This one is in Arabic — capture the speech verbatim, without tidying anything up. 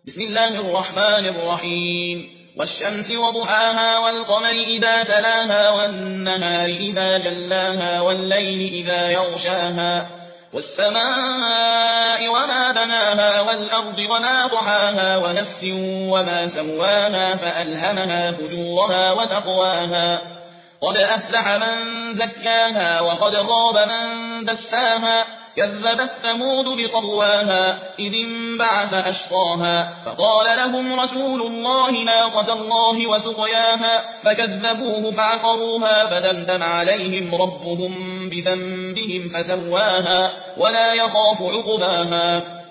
بسم الله الرحمن الرحيم والشمس وضحاها والقمر إذا تلاها والنهار إذا جلاها والليل إذا يغشاها والسماء وما بناها والأرض وما طحاها ونفس وما سواها فألهمها فجورها وتقواها قد أفلح من زكاها وقد خاب من دساها كذبت ثمود بطغواها إذ انبعث أشقاها فقال لهم رسول الله ناقة الله وسقياها فكذبوه فعقروها فدمدم عليهم ربهم بذنبهم فسواها ولا يخاف عقباها